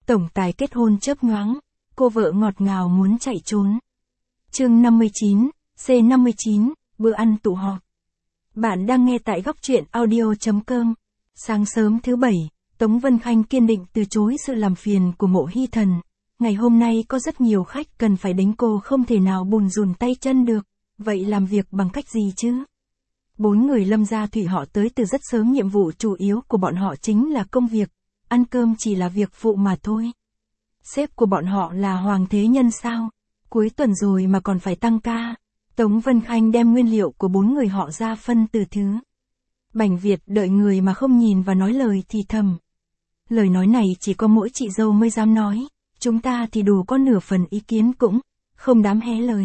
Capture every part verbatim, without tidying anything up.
tổng tài kết hôn chớp nhoáng, cô vợ ngọt ngào muốn chạy trốn. Chương năm mươi chín, C năm mươi chín, bữa ăn tụ họp. Bạn đang nghe tại góc truyện audio chấm com. Sáng sớm thứ bảy, Tống Vân Khanh kiên định từ chối sự làm phiền của Mộ Hy Thần. Ngày hôm nay có rất nhiều khách cần phải đánh, cô không thể nào bùn rùn tay chân được, vậy làm việc bằng cách gì chứ? Bốn người Lâm Gia Thụy họ tới từ rất sớm, nhiệm vụ chủ yếu của bọn họ chính là công việc, ăn cơm chỉ là việc phụ mà thôi. Sếp của bọn họ là Hoàng Thế Nhân sao? Cuối tuần rồi mà còn phải tăng ca. Tống Vân Khanh đem nguyên liệu của bốn người họ ra phân từ thứ. Bành Việt đợi người mà không nhìn và nói lời thì thầm. Lời nói này chỉ có mỗi chị dâu mới dám nói, chúng ta thì đủ có nửa phần ý kiến cũng không dám hé lời.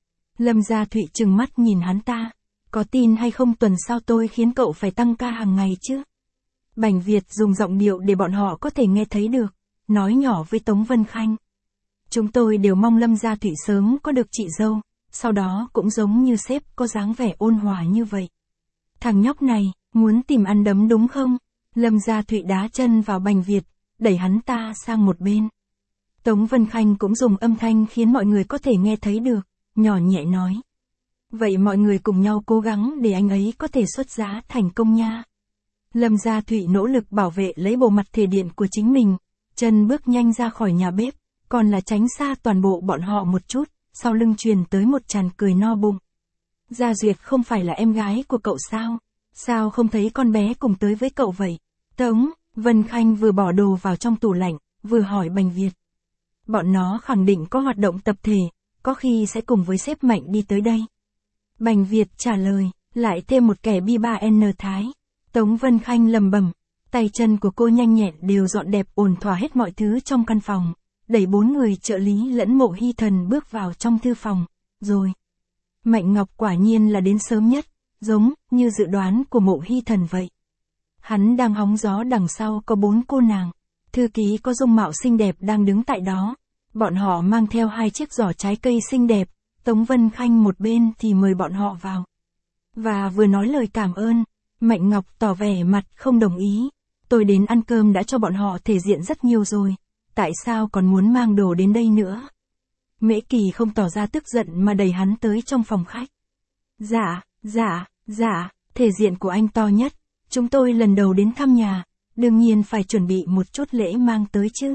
Lâm Gia Thụy trừng mắt nhìn hắn ta, có tin hay không tuần sau tôi khiến cậu phải tăng ca hàng ngày chứ? Bành Việt dùng giọng điệu để bọn họ có thể nghe thấy được, nói nhỏ với Tống Vân Khanh. Chúng tôi đều mong Lâm Gia Thụy sớm có được chị dâu, sau đó cũng giống như sếp có dáng vẻ ôn hòa như vậy. Thằng nhóc này, muốn tìm ăn đấm đúng không? Lâm Gia Thụy đá chân vào Bành Việt, đẩy hắn ta sang một bên. Tống Vân Khanh cũng dùng âm thanh khiến mọi người có thể nghe thấy được, nhỏ nhẹ nói. Vậy mọi người cùng nhau cố gắng để anh ấy có thể xuất giá thành công nha. Lâm Gia Thụy nỗ lực bảo vệ lấy bộ mặt thể điện của chính mình, chân bước nhanh ra khỏi nhà bếp, còn là tránh xa toàn bộ bọn họ một chút, sau lưng truyền tới một tràng cười no bụng. Gia Duyệt không phải là em gái của cậu sao? Sao không thấy con bé cùng tới với cậu vậy? Tống Vân Khanh vừa bỏ đồ vào trong tủ lạnh, vừa hỏi Bành Việt. Bọn nó khẳng định có hoạt động tập thể, có khi sẽ cùng với sếp Mạnh đi tới đây. Bành Việt trả lời, lại thêm một kẻ bi ba N Thái. Tống Vân Khanh lầm bầm, tay chân của cô nhanh nhẹn đều dọn đẹp ổn thỏa hết mọi thứ trong căn phòng, đẩy bốn người trợ lý lẫn Mộ Hy Thần bước vào trong thư phòng, rồi. Mạnh Ngọc quả nhiên là đến sớm nhất, giống như dự đoán của Mộ Hy Thần vậy. Hắn đang hóng gió, đằng sau có bốn cô nàng, thư ký có dung mạo xinh đẹp đang đứng tại đó. Bọn họ mang theo hai chiếc giỏ trái cây xinh đẹp, Tống Vân Khanh một bên thì mời bọn họ vào. Và vừa nói lời cảm ơn, Mạnh Ngọc tỏ vẻ mặt không đồng ý. Tôi đến ăn cơm đã cho bọn họ thể diện rất nhiều rồi, tại sao còn muốn mang đồ đến đây nữa? Mễ Kỳ không tỏ ra tức giận mà đẩy hắn tới trong phòng khách. Dạ, dạ, dạ, thể diện của anh to nhất, chúng tôi lần đầu đến thăm nhà, đương nhiên phải chuẩn bị một chút lễ mang tới chứ.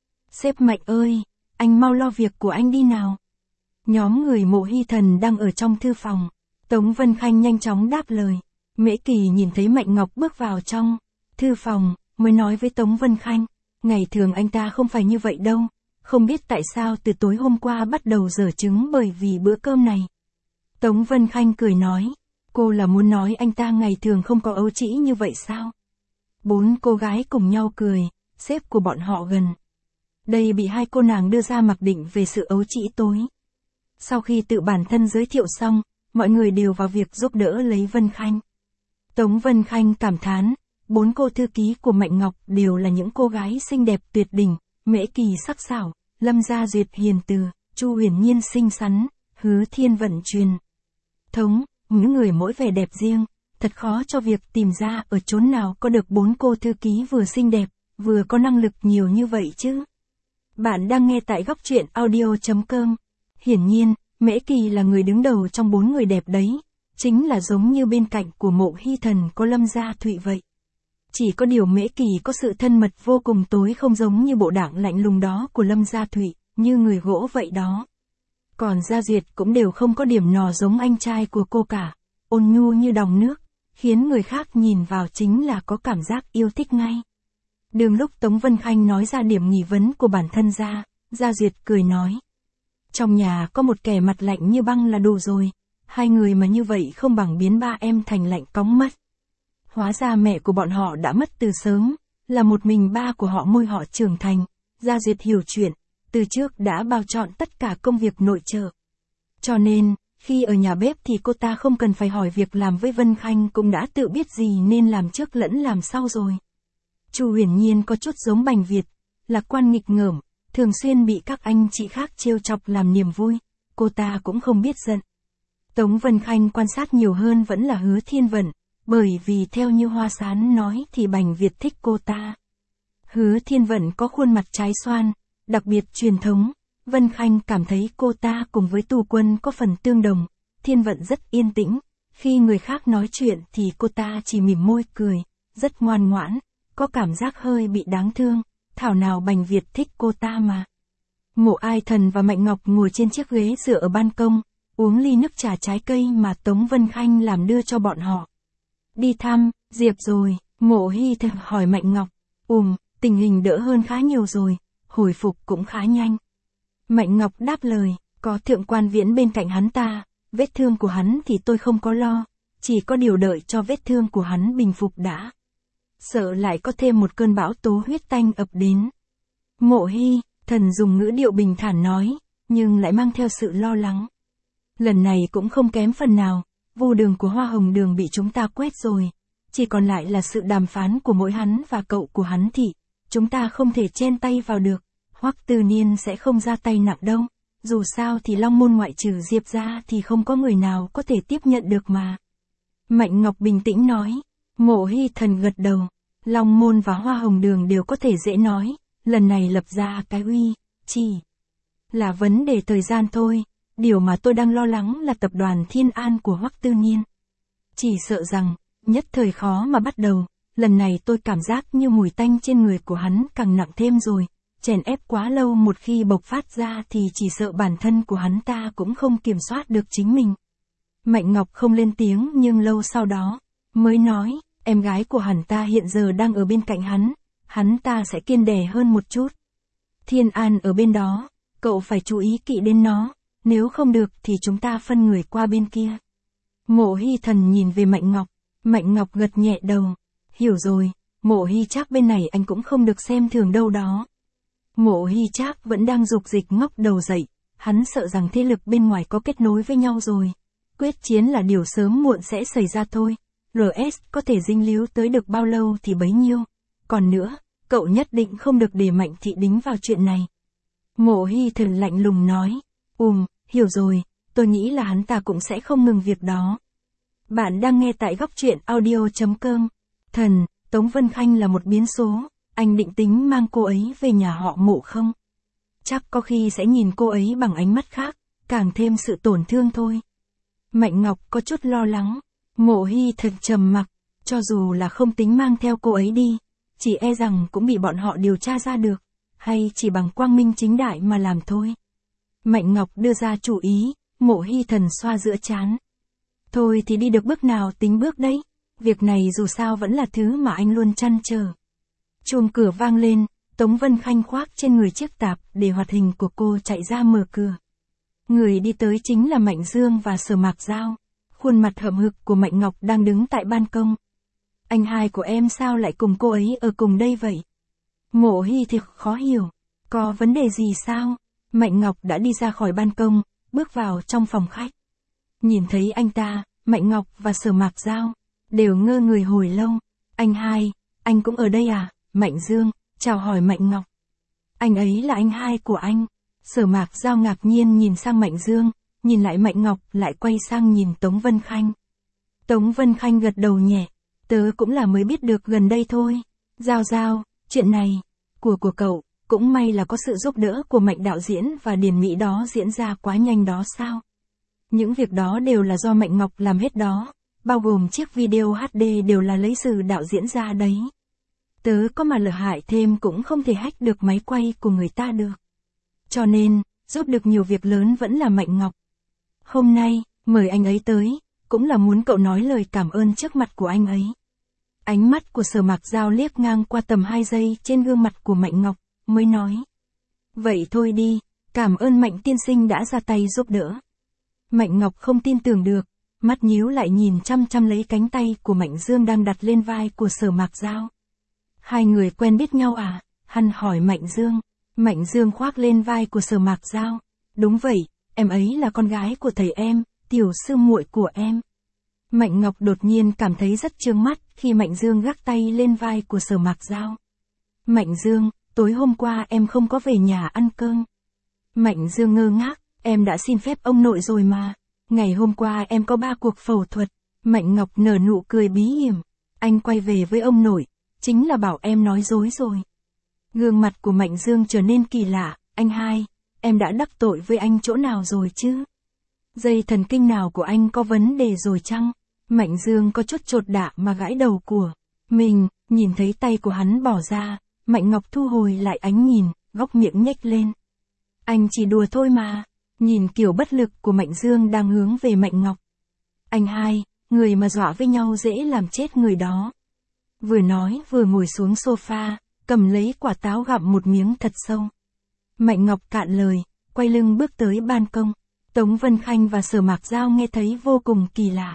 Sếp Mạnh ơi, anh mau lo việc của anh đi nào. Nhóm người Mộ Hy Thần đang ở trong thư phòng. Tống Vân Khanh nhanh chóng đáp lời. Mễ Kỳ nhìn thấy Mạnh Ngọc bước vào trong thư phòng, mới nói với Tống Vân Khanh. Ngày thường anh ta không phải như vậy đâu. Không biết tại sao từ tối hôm qua bắt đầu dở trứng bởi vì bữa cơm này. Tống Vân Khanh cười nói. Cô là muốn nói anh ta ngày thường không có ấu trĩ như vậy sao? Bốn cô gái cùng nhau cười, sếp của bọn họ gần đây bị hai cô nàng đưa ra mặc định về sự ấu trĩ tối. Sau khi tự bản thân giới thiệu xong, mọi người đều vào việc giúp đỡ lấy Vân Khanh. Tống Vân Khanh cảm thán, bốn cô thư ký của Mạnh Ngọc đều là những cô gái xinh đẹp tuyệt đỉnh, Mễ Kỳ sắc sảo, Lâm Gia Duyệt hiền từ, Chu Huyền Nhiên xinh xắn, Hứa Thiên Vận truyền thống, những người mỗi vẻ đẹp riêng, thật khó cho việc tìm ra ở chốn nào có được bốn cô thư ký vừa xinh đẹp, vừa có năng lực nhiều như vậy chứ. Bạn đang nghe tại góc truyện audio chấm com. Hiển nhiên, Mễ Kỳ là người đứng đầu trong bốn người đẹp đấy, chính là giống như bên cạnh của Mộ Hy Thần có Lâm Gia Thụy vậy. Chỉ có điều Mễ Kỳ có sự thân mật vô cùng tối, không giống như bộ dạng lạnh lùng đó của Lâm Gia Thụy, như người gỗ vậy đó. Còn Gia Duyệt cũng đều không có điểm nọ giống anh trai của cô cả, ôn nhu như dòng nước, khiến người khác nhìn vào chính là có cảm giác yêu thích ngay. Đường lúc Tống Vân Khanh nói ra điểm nghi vấn của bản thân ra, Gia Duyệt cười nói. Trong nhà có một kẻ mặt lạnh như băng là đủ rồi, hai người mà như vậy không bằng biến ba em thành lạnh cóng mất. Hóa ra mẹ của bọn họ đã mất từ sớm, là một mình ba của họ môi họ trưởng thành. Gia Duyệt hiểu chuyện, từ trước đã bao chọn tất cả công việc nội trợ. Cho nên, khi ở nhà bếp thì cô ta không cần phải hỏi việc làm với Vân Khanh, cũng đã tự biết gì nên làm trước lẫn làm sau rồi. Chu Huyền Nhiên có chút giống Bành Việt, lạc quan nghịch ngợm, thường xuyên bị các anh chị khác trêu chọc làm niềm vui, cô ta cũng không biết giận. Tống Vân Khanh quan sát nhiều hơn vẫn là Hứa Thiên Vận, bởi vì theo như Hoa Sán nói thì Bành Việt thích cô ta. Hứa Thiên Vận có khuôn mặt trái xoan, đặc biệt truyền thống. Vân Khanh cảm thấy cô ta cùng với Tu Quân có phần tương đồng. Thiên Vận rất yên tĩnh. Khi người khác nói chuyện thì cô ta chỉ mỉm môi cười, rất ngoan ngoãn, có cảm giác hơi bị đáng thương. Thảo nào Bành Việt thích cô ta mà. Mộ Ai Thần và Mạnh Ngọc ngồi trên chiếc ghế dựa ở ban công, uống ly nước trà trái cây mà Tống Vân Khanh làm đưa cho bọn họ. Đi thăm, Diệp rồi, Mộ Hy Thần hỏi Mạnh Ngọc. Ùm, tình hình đỡ hơn khá nhiều rồi, hồi phục cũng khá nhanh. Mạnh Ngọc đáp lời, có Thượng Quan Viễn bên cạnh hắn ta, vết thương của hắn thì tôi không có lo, chỉ có điều đợi cho vết thương của hắn bình phục đã. Sợ lại có thêm một cơn bão tố huyết tanh ập đến. Mộ Hy Thần dùng ngữ điệu bình thản nói, nhưng lại mang theo sự lo lắng. Lần này cũng không kém phần nào, vu đường của Hoa Hồng Đường bị chúng ta quét rồi, chỉ còn lại là sự đàm phán của mỗi hắn và cậu của hắn thì, chúng ta không thể chen tay vào được, Hoắc Tư Niên sẽ không ra tay nặng đâu, dù sao thì Long Môn ngoại trừ Diệp ra thì không có người nào có thể tiếp nhận được mà. Mạnh Ngọc bình tĩnh nói, Mộ Hy Thần gật đầu, Long Môn và Hoa Hồng Đường đều có thể dễ nói, lần này lập ra cái uy, chỉ là vấn đề thời gian thôi, điều mà tôi đang lo lắng là tập đoàn Thiên An của Hoắc Tư Niên. Chỉ sợ rằng, nhất thời khó mà bắt đầu, lần này tôi cảm giác như mùi tanh trên người của hắn càng nặng thêm rồi, chèn ép quá lâu một khi bộc phát ra thì chỉ sợ bản thân của hắn ta cũng không kiểm soát được chính mình. Mạnh Ngọc không lên tiếng nhưng lâu sau đó, mới nói, em gái của hắn ta hiện giờ đang ở bên cạnh hắn, hắn ta sẽ kiên đẻ hơn một chút. Thiên An ở bên đó, cậu phải chú ý kỹ đến nó, nếu không được thì chúng ta phân người qua bên kia. Mộ Hy Thần nhìn về Mạnh Ngọc, Mạnh Ngọc gật nhẹ đầu, hiểu rồi, Mộ Hy Trác bên này anh cũng không được xem thường đâu đó. Mộ Hy Trác vẫn đang dục dịch ngóc đầu dậy, hắn sợ rằng thế lực bên ngoài có kết nối với nhau rồi. Quyết chiến là điều sớm muộn sẽ xảy ra thôi, rờ ét có thể dinh líu tới được bao lâu thì bấy nhiêu. Còn nữa, cậu nhất định không được để Mạnh Thị đính vào chuyện này. Mộ Hy Thần lạnh lùng nói, ùm, hiểu rồi, tôi nghĩ là hắn ta cũng sẽ không ngừng việc đó. Bạn đang nghe tại góc truyện audio chấm com. Thần, Tống Vân Khanh là một biến số, anh định tính mang cô ấy về nhà họ Mộ không? Chắc có khi sẽ nhìn cô ấy bằng ánh mắt khác, càng thêm sự tổn thương thôi. Mạnh Ngọc có chút lo lắng, Mộ Hy Thần trầm mặc, cho dù là không tính mang theo cô ấy đi, chỉ e rằng cũng bị bọn họ điều tra ra được, hay chỉ bằng quang minh chính đại mà làm thôi. Mạnh Ngọc đưa ra chủ ý, Mộ Hy Thần xoa giữa trán. Thôi thì đi được bước nào tính bước đấy, việc này dù sao vẫn là thứ mà anh luôn trăn trở. Chuông cửa vang lên, Tống Vân Khanh khoác trên người chiếc tạp để hoạt hình của cô chạy ra mở cửa. Người đi tới chính là Mạnh Dương và Sở Mạc Giao. Khuôn mặt hậm hực của Mạnh Ngọc đang đứng tại ban công. Anh hai của em sao lại cùng cô ấy ở cùng đây vậy? Mộ Hy thực khó hiểu. Có vấn đề gì sao? Mạnh Ngọc đã đi ra khỏi ban công, bước vào trong phòng khách. Nhìn thấy anh ta, Mạnh Ngọc và Sở Mạc Giao đều ngơ người hồi lâu. Anh hai, anh cũng ở đây à? Mạnh Dương chào hỏi Mạnh Ngọc. Anh ấy là anh hai của anh. Sở Mạc Giao ngạc nhiên nhìn sang Mạnh Dương, nhìn lại Mạnh Ngọc lại quay sang nhìn Tống Vân Khanh. Tống Vân Khanh gật đầu nhẹ, tớ cũng là mới biết được gần đây thôi. Giao Giao, chuyện này, của của cậu, cũng may là có sự giúp đỡ của Mạnh đạo diễn và Điền Mỹ đó diễn ra quá nhanh đó sao? Những việc đó đều là do Mạnh Ngọc làm hết đó, bao gồm chiếc video hát đê đều là lấy từ đạo diễn ra đấy. Tớ có mà lỡ hại thêm cũng không thể hack được máy quay của người ta được. Cho nên, giúp được nhiều việc lớn vẫn là Mạnh Ngọc. Hôm nay, mời anh ấy tới, cũng là muốn cậu nói lời cảm ơn trước mặt của anh ấy. Ánh mắt của Sở Mạc Giao liếc ngang qua tầm hai giây trên gương mặt của Mạnh Ngọc, mới nói. Vậy thôi đi, cảm ơn Mạnh tiên sinh đã ra tay giúp đỡ. Mạnh Ngọc không tin tưởng được, mắt nhíu lại nhìn chăm chăm lấy cánh tay của Mạnh Dương đang đặt lên vai của Sở Mạc Giao. Hai người quen biết nhau à? Hắn hỏi Mạnh Dương. Mạnh Dương khoác lên vai của Sở Mạc Giao. Đúng vậy, em ấy là con gái của thầy em, tiểu sư muội của em. Mạnh Ngọc đột nhiên cảm thấy rất chướng mắt khi Mạnh Dương gác tay lên vai của Sở Mạc Giao. Mạnh Dương, tối hôm qua em không có về nhà ăn cơm. Mạnh Dương ngơ ngác, em đã xin phép ông nội rồi mà. Ngày hôm qua em có ba cuộc phẫu thuật. Mạnh Ngọc nở nụ cười bí hiểm. Anh quay về với ông nội, chính là bảo em nói dối rồi. Gương mặt của Mạnh Dương trở nên kỳ lạ, anh hai, em đã đắc tội với anh chỗ nào rồi chứ? Dây thần kinh nào của anh có vấn đề rồi chăng? Mạnh Dương có chút chột dạ mà gãi đầu của mình, nhìn thấy tay của hắn bỏ ra, Mạnh Ngọc thu hồi lại ánh nhìn, góc miệng nhếch lên. Anh chỉ đùa thôi mà, nhìn kiểu bất lực của Mạnh Dương đang hướng về Mạnh Ngọc. Anh hai, người mà dọa với nhau dễ làm chết người đó. Vừa nói vừa ngồi xuống sofa, cầm lấy quả táo gặm một miếng thật sâu. Mạnh Ngọc cạn lời, quay lưng bước tới ban công. Tống Vân Khanh và Sở Mạc Giao nghe thấy vô cùng kỳ lạ.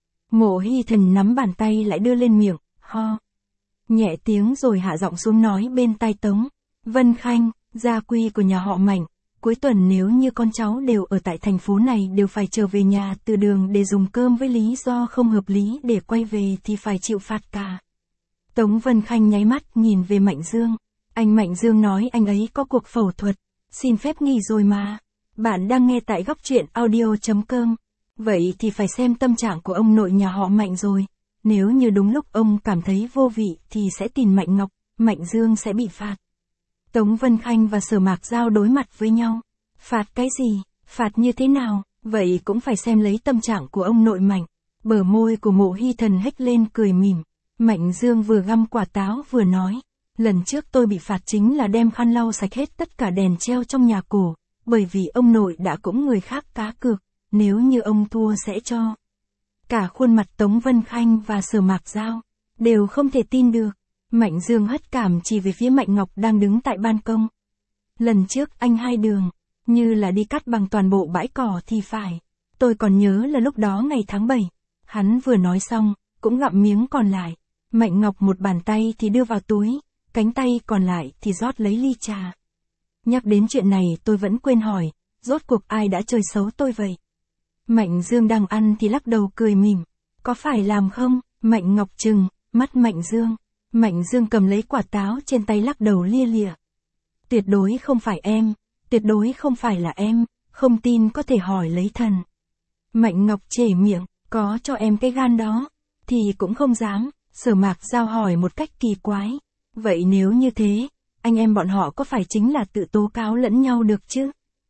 Mộ Hy Thần nắm bàn tay lại đưa lên miệng, ho nhẹ tiếng rồi hạ giọng xuống nói bên tai Tống Vân Khanh, gia quy của nhà họ Mạnh, cuối tuần nếu như con cháu đều ở tại thành phố này đều phải trở về nhà từ đường để dùng cơm với lý do không hợp lý để quay về thì phải chịu phạt cả. Tống Vân Khanh nháy mắt nhìn về Mạnh Dương. Anh Mạnh Dương nói anh ấy có cuộc phẫu thuật, xin phép nghỉ rồi mà. Bạn đang nghe tại góc truyện audio chấm com. Vậy thì phải xem tâm trạng của ông nội nhà họ Mạnh rồi. Nếu như đúng lúc ông cảm thấy vô vị thì sẽ tìm Mạnh Ngọc, Mạnh Dương sẽ bị phạt. Tống Vân Khanh và Sở Mạc Giao đối mặt với nhau. Phạt cái gì? Phạt như thế nào? Vậy cũng phải xem lấy tâm trạng của ông nội Mạnh. Bờ môi của Mộ Hy Thần hếch lên cười mỉm. Mạnh Dương vừa găm quả táo vừa nói. Lần trước tôi bị phạt chính là đem khăn lau sạch hết tất cả đèn treo trong nhà cổ. Bởi vì ông nội đã cũng người khác cá cược. Nếu như ông thua sẽ cho. Cả khuôn mặt Tống Vân Khanh và Sở Mạc Giao đều không thể tin được. Mạnh Dương hất cảm chỉ về phía Mạnh Ngọc đang đứng tại ban công. Lần trước anh hai đường, như là đi cắt bằng toàn bộ bãi cỏ thì phải. Tôi còn nhớ là lúc đó ngày tháng bảy. Hắn vừa nói xong, cũng gặm miếng còn lại. Mạnh Ngọc một bàn tay thì đưa vào túi, cánh tay còn lại thì rót lấy ly trà. Nhắc đến chuyện này tôi vẫn quên hỏi, rốt cuộc ai đã chơi xấu tôi vậy? Mạnh Dương đang ăn thì lắc đầu cười mỉm. Có phải làm không? Mạnh Ngọc trừng mắt Mạnh Dương. Mạnh Dương cầm lấy quả táo trên tay lắc đầu lia lịa. Tuyệt đối không phải em, tuyệt đối không phải là em, không tin có thể hỏi lấy thần. Mạnh Ngọc chề miệng, có cho em cái gan đó, thì cũng không dám. Sở Mạc Giao hỏi một cách kỳ quái. Vậy nếu như thế, anh em bọn họ có phải chính là tự tố cáo lẫn nhau được chứ?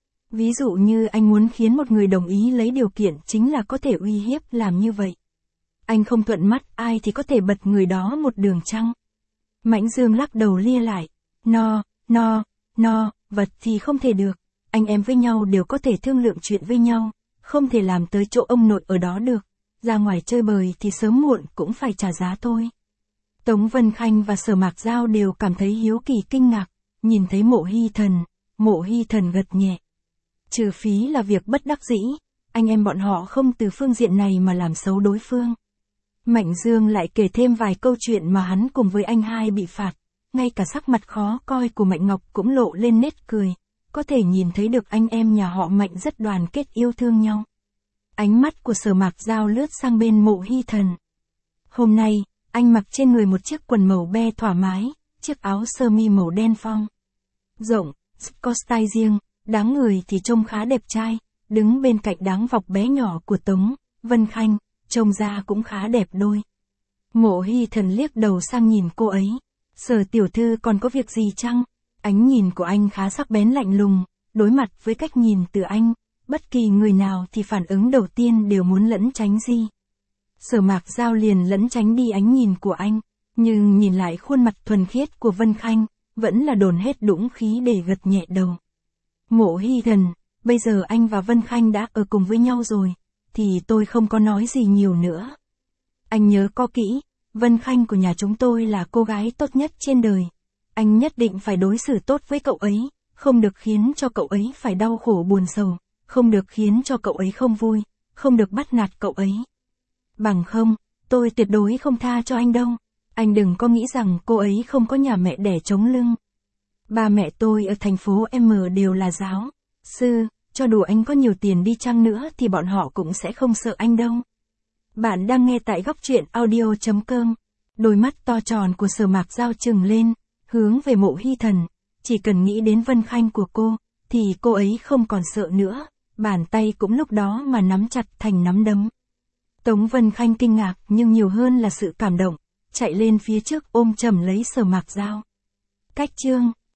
Ví dụ như anh muốn khiến một người đồng ý lấy điều kiện chính là có thể uy hiếp làm như vậy. Anh không thuận mắt ai thì có thể bật người đó một đường chăng? Mạnh Dương lắc đầu lia lại. No, no, no, vật thì không thể được. Anh em với nhau đều có thể thương lượng chuyện với nhau. Không thể làm tới chỗ ông nội ở đó được. Ra ngoài chơi bời thì sớm muộn cũng phải trả giá thôi. Tống Vân Khanh và Sở Mạc Giao đều cảm thấy hiếu kỳ kinh ngạc. Nhìn thấy Mộ Hy Thần. Mộ Hy Thần gật nhẹ. Trừ phí là việc bất đắc dĩ. Anh em bọn họ không từ phương diện này mà làm xấu đối phương. Mạnh Dương lại kể thêm vài câu chuyện mà hắn cùng với anh hai bị phạt. Ngay cả sắc mặt khó coi của Mạnh Ngọc cũng lộ lên nét cười. Có thể nhìn thấy được anh em nhà họ Mạnh rất đoàn kết yêu thương nhau. Ánh mắt của Sở Mạc Giao lướt sang bên Mộ Hy Thần. Hôm nay, anh mặc trên người một chiếc quần màu be thoải mái, chiếc áo sơ mi màu đen phong rộng, có style riêng, dáng người thì trông khá đẹp trai, đứng bên cạnh dáng vọc bé nhỏ của Tống Vân Khanh, trông ra cũng khá đẹp đôi. Mộ Hy Thần liếc đầu sang nhìn cô ấy. Sở tiểu thư còn có việc gì chăng? Ánh nhìn của anh khá sắc bén lạnh lùng, đối mặt với cách nhìn từ anh, bất kỳ người nào thì phản ứng đầu tiên đều muốn lẫn tránh gì. Sở Mạc Giao liền lẫn tránh đi ánh nhìn của anh, nhưng nhìn lại khuôn mặt thuần khiết của Vân Khanh, vẫn là đồn hết dũng khí để gật nhẹ đầu. Mộ Hy Thần, bây giờ anh và Vân Khanh đã ở cùng với nhau rồi, thì tôi không có nói gì nhiều nữa. Anh nhớ có kỹ, Vân Khanh của nhà chúng tôi là cô gái tốt nhất trên đời. Anh nhất định phải đối xử tốt với cậu ấy, không được khiến cho cậu ấy phải đau khổ buồn sầu, không được khiến cho cậu ấy không vui, không được bắt nạt cậu ấy. Bằng không, tôi tuyệt đối không tha cho anh đâu. Anh đừng có nghĩ rằng cô ấy không có nhà mẹ đẻ chống lưng. Ba mẹ tôi ở thành phố M đều là giáo sư, cho dù anh có nhiều tiền đi chăng nữa thì bọn họ cũng sẽ không sợ anh đâu. Bạn đang nghe tại góc truyện audio chấm com. Đôi mắt to tròn của Sở Mạc Giao trừng lên, hướng về Mộ Hy Thần. Chỉ cần nghĩ đến Vân Khanh của cô, thì cô ấy không còn sợ nữa. Bàn tay cũng lúc đó mà nắm chặt thành nắm đấm. Tống Vân Khanh kinh ngạc nhưng nhiều hơn là sự cảm động, chạy lên phía trước ôm chầm lấy Sở Mạc Giao. Cách chương